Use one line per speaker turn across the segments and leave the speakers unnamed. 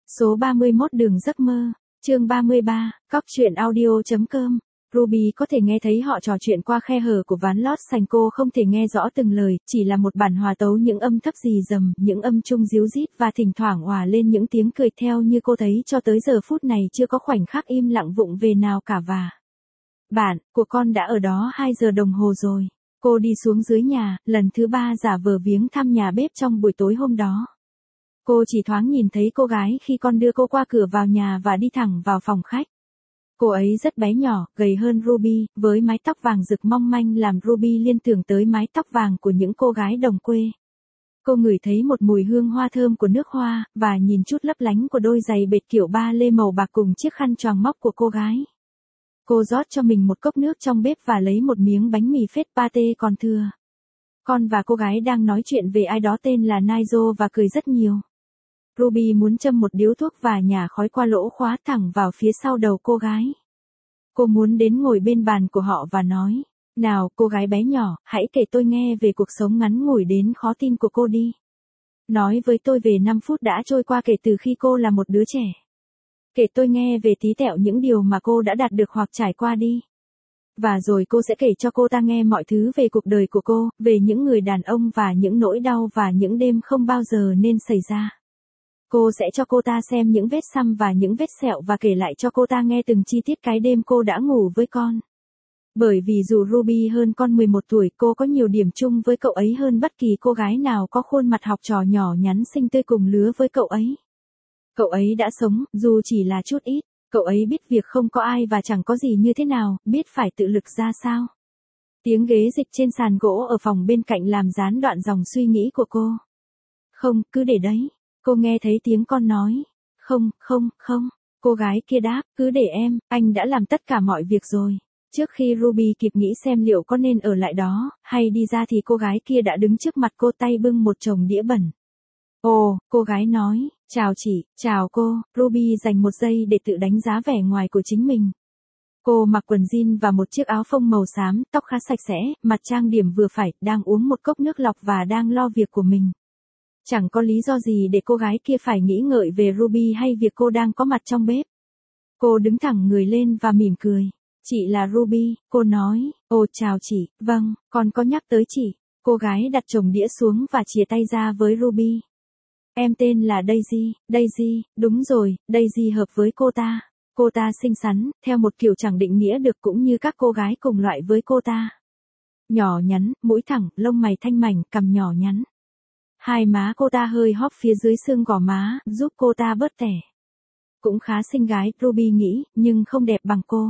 Số 31 đường giấc mơ, chương 33, cóc truyện audio.com. Ruby có thể nghe thấy họ trò chuyện qua khe hở của ván lót sành, cô không thể nghe rõ từng lời, chỉ là một bản hòa tấu những âm thấp rì rầm, những âm trung ríu rít và thỉnh thoảng òa lên những tiếng cười theo như cô thấy cho tới giờ phút này chưa có khoảnh khắc im lặng vụng về nào cả. Và bạn của con đã ở đó 2 giờ đồng hồ rồi. Cô đi xuống dưới nhà, lần thứ 3 giả vờ viếng thăm nhà bếp trong buổi tối hôm đó. Cô chỉ thoáng nhìn thấy cô gái khi con đưa cô qua cửa vào nhà và đi thẳng vào phòng khách. Cô ấy rất bé nhỏ, gầy hơn Ruby, với mái tóc vàng rực mong manh làm Ruby liên tưởng tới mái tóc vàng của những cô gái đồng quê. Cô ngửi thấy một mùi hương hoa thơm của nước hoa, và nhìn chút lấp lánh của đôi giày bệt kiểu ba lê màu bạc cùng chiếc khăn choàng móc của cô gái. Cô rót cho mình một cốc nước trong bếp và lấy một miếng bánh mì phết pate còn thừa. Con và cô gái đang nói chuyện về ai đó tên là Nigel và cười rất nhiều. Ruby muốn châm một điếu thuốc và nhả khói qua lỗ khóa thẳng vào phía sau đầu cô gái. Cô muốn đến ngồi bên bàn của họ và nói, nào cô gái bé nhỏ, hãy kể tôi nghe về cuộc sống ngắn ngủi đến khó tin của cô đi. Nói với tôi về 5 phút đã trôi qua kể từ khi cô là một đứa trẻ. Kể tôi nghe về tí tẹo những điều mà cô đã đạt được hoặc trải qua đi. Và rồi cô sẽ kể cho cô ta nghe mọi thứ về cuộc đời của cô, về những người đàn ông và những nỗi đau và những đêm không bao giờ nên xảy ra. Cô sẽ cho cô ta xem những vết xăm và những vết sẹo và kể lại cho cô ta nghe từng chi tiết cái đêm cô đã ngủ với con. Bởi vì dù Ruby hơn con 11 tuổi, cô có nhiều điểm chung với cậu ấy hơn bất kỳ cô gái nào có khuôn mặt học trò nhỏ nhắn xinh tươi cùng lứa với cậu ấy. Cậu ấy đã sống, dù chỉ là chút ít. Cậu ấy biết việc không có ai và chẳng có gì như thế nào, biết phải tự lực ra sao. Tiếng ghế dịch trên sàn gỗ ở phòng bên cạnh làm gián đoạn dòng suy nghĩ của cô. Không, cứ để đấy. Cô nghe thấy tiếng con nói. Không, không, không. Cô gái kia đáp, cứ để em, anh đã làm tất cả mọi việc rồi. Trước khi Ruby kịp nghĩ xem liệu có nên ở lại đó, hay đi ra thì cô gái kia đã đứng trước mặt cô, tay bưng một chồng đĩa bẩn. Ồ, cô gái nói, chào chị, chào cô. Ruby dành một giây để tự đánh giá vẻ ngoài của chính mình. Cô mặc quần jean và một chiếc áo phông màu xám, tóc khá sạch sẽ, mặt trang điểm vừa phải, đang uống một cốc nước lọc và đang lo việc của mình. Chẳng có lý do gì để cô gái kia phải nghĩ ngợi về Ruby hay việc cô đang có mặt trong bếp. Cô đứng thẳng người lên và mỉm cười. Chị là Ruby, cô nói. Ồ chào chị, vâng, con có nhắc tới chị. Cô gái đặt chồng đĩa xuống và chìa tay ra với Ruby. Em tên là Daisy, Daisy, đúng rồi, Daisy hợp với cô ta. Cô ta xinh xắn, theo một kiểu chẳng định nghĩa được cũng như các cô gái cùng loại với cô ta. Nhỏ nhắn, mũi thẳng, lông mày thanh mảnh, cằm nhỏ nhắn. Hai má cô ta hơi hóp phía dưới xương gò má, giúp cô ta bớt tẻ. Cũng khá xinh gái, Ruby nghĩ, nhưng không đẹp bằng cô.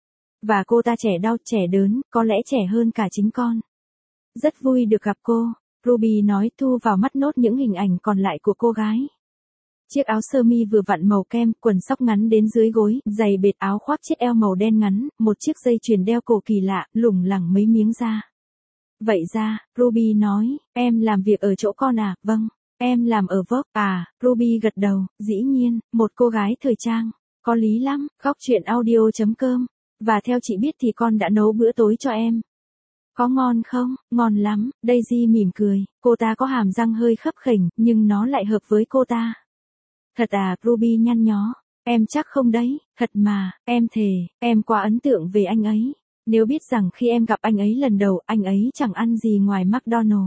Và cô ta trẻ đau, trẻ đớn, có lẽ trẻ hơn cả chính con. Rất vui được gặp cô, Ruby nói, thu vào mắt nốt những hình ảnh còn lại của cô gái. Chiếc áo sơ mi vừa vặn màu kem, quần sóc ngắn đến dưới gối, giày bệt, áo khoác chiếc eo màu đen ngắn, một chiếc dây chuyền đeo cổ kỳ lạ, lủng lẳng mấy miếng da. Vậy ra, Ruby nói, em làm việc ở chỗ con à, vâng, em làm ở Vogue, à, Ruby gật đầu, dĩ nhiên, một cô gái thời trang, có lý lắm, cóc truyện audio.com, và theo chị biết thì con đã nấu bữa tối cho em. Có ngon không? Ngon lắm, Daisy mỉm cười, cô ta có hàm răng hơi khấp khểnh, nhưng nó lại hợp với cô ta. Thật à, Ruby nhăn nhó, em chắc không đấy, thật mà, em thề, em quá ấn tượng về anh ấy. Nếu biết rằng khi em gặp anh ấy lần đầu, anh ấy chẳng ăn gì ngoài McDonald's.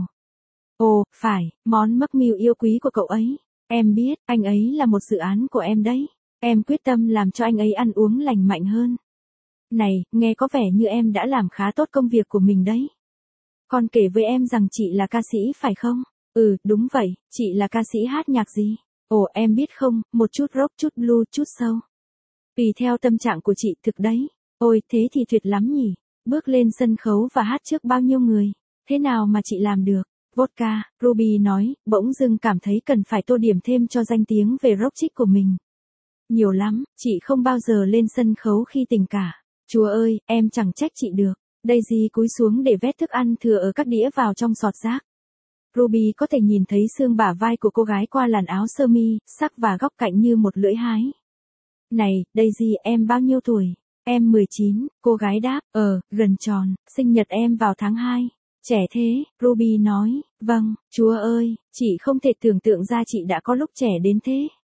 Ồ, phải, món mắc mưu yêu quý của cậu ấy. Em biết, anh ấy là một dự án của em đấy. Em quyết tâm làm cho anh ấy ăn uống lành mạnh hơn. Này, nghe có vẻ như em đã làm khá tốt công việc của mình đấy. Con kể với em rằng chị là ca sĩ phải không? Ừ, đúng vậy, chị là ca sĩ hát nhạc gì? Ồ, em biết không, một chút rock, chút blues, chút soul. Tùy theo tâm trạng của chị thực đấy. Ôi, thế thì tuyệt lắm nhỉ. Bước lên sân khấu và hát trước bao nhiêu người. Thế nào mà chị làm được? Vodka, Ruby nói, bỗng dưng cảm thấy cần phải tô điểm thêm cho danh tiếng về rock chick của mình. Nhiều lắm, chị không bao giờ lên sân khấu khi tỉnh cả. Chúa ơi, em chẳng trách chị được. Daisy cúi xuống để vét thức ăn thừa ở các đĩa vào trong sọt rác. Ruby có thể nhìn thấy xương bả vai của cô gái qua làn áo sơ mi, sắc và góc cạnh như một lưỡi hái. Này, Daisy, em bao nhiêu tuổi? Em 19, cô gái đáp, gần tròn, sinh nhật em vào tháng 2. Trẻ thế, Ruby nói, vâng, Chúa ơi, chị không thể tưởng tượng ra chị đã có lúc trẻ đến thế.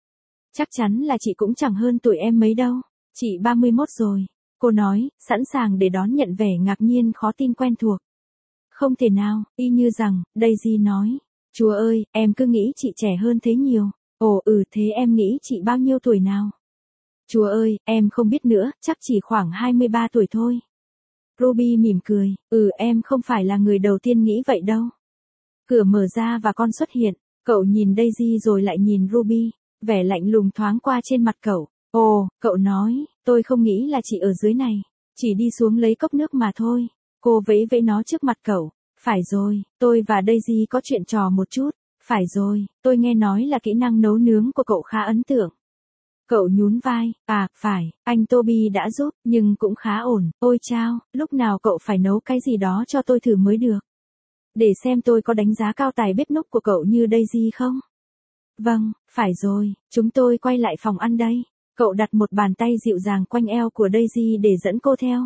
Chắc chắn là chị cũng chẳng hơn tuổi em mấy đâu. Chị 31 rồi. Cô nói, sẵn sàng để đón nhận vẻ ngạc nhiên khó tin quen thuộc. Không thể nào, y như rằng, Daisy nói. Chúa ơi, em cứ nghĩ chị trẻ hơn thế nhiều. Ồ thế em nghĩ chị bao nhiêu tuổi nào? Chúa ơi, em không biết nữa, chắc chỉ khoảng 23 tuổi thôi. Ruby mỉm cười, em không phải là người đầu tiên nghĩ vậy đâu. Cửa mở ra và con xuất hiện, cậu nhìn Daisy rồi lại nhìn Ruby, vẻ lạnh lùng thoáng qua trên mặt cậu. Ồ, cậu nói, tôi không nghĩ là chị ở dưới này, chỉ đi xuống lấy cốc nước mà thôi. Cô vẫy vẫy nó trước mặt cậu, phải rồi, tôi và Daisy có chuyện trò một chút, phải rồi, tôi nghe nói là kỹ năng nấu nướng của cậu khá ấn tượng. Cậu nhún vai, phải, anh Toby đã giúp, nhưng cũng khá ổn, ôi chao, lúc nào cậu phải nấu cái gì đó cho tôi thử mới được. Để xem tôi có đánh giá cao tài bếp núc của cậu như Daisy không? Vâng, phải rồi, chúng tôi quay lại phòng ăn đây. Cậu đặt một bàn tay dịu dàng quanh eo của Daisy để dẫn cô theo.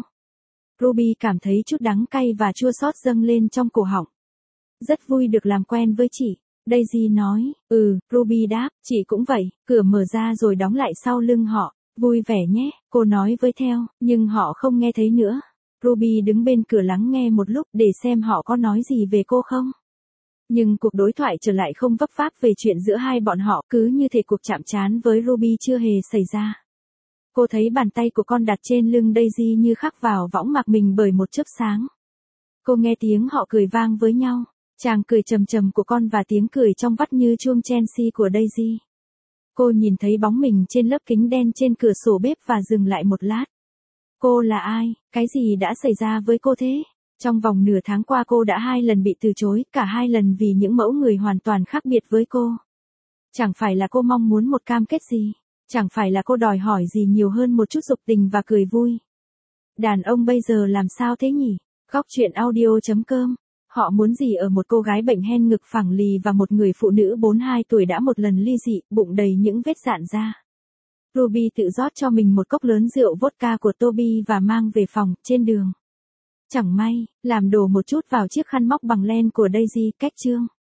Ruby cảm thấy chút đắng cay và chua xót dâng lên trong cổ họng. Rất vui được làm quen với chị. Daisy nói, Ruby đáp, chị cũng vậy, cửa mở ra rồi đóng lại sau lưng họ, vui vẻ nhé, cô nói với theo, nhưng họ không nghe thấy nữa. Ruby đứng bên cửa lắng nghe một lúc để xem họ có nói gì về cô không. Nhưng cuộc đối thoại trở lại không vấp váp về chuyện giữa hai bọn họ, cứ như thể cuộc chạm trán với Ruby chưa hề xảy ra. Cô thấy bàn tay của con đặt trên lưng Daisy như khắc vào võng mạc mình bởi một chớp sáng. Cô nghe tiếng họ cười vang với nhau. Chàng cười trầm trầm của con và tiếng cười trong vắt như chuông Chelsea của Daisy. Cô nhìn thấy bóng mình trên lớp kính đen trên cửa sổ bếp và dừng lại một lát. Cô là ai? Cái gì đã xảy ra với cô thế? Trong vòng nửa tháng qua cô đã 2 lần bị từ chối, cả 2 lần vì những mẫu người hoàn toàn khác biệt với cô. Chẳng phải là cô mong muốn một cam kết gì? Chẳng phải là cô đòi hỏi gì nhiều hơn một chút dục tình và cười vui? Đàn ông bây giờ làm sao thế nhỉ? Góc truyện audio.com. Họ muốn gì ở một cô gái bệnh hen ngực phẳng lì và một người phụ nữ 42 tuổi đã một lần ly dị, bụng đầy những vết rạn ra. Ruby tự rót cho mình một cốc lớn rượu vodka của Toby và mang về phòng, trên đường. Chẳng may, làm đổ một chút vào chiếc khăn móc bằng len của Daisy, cách chương.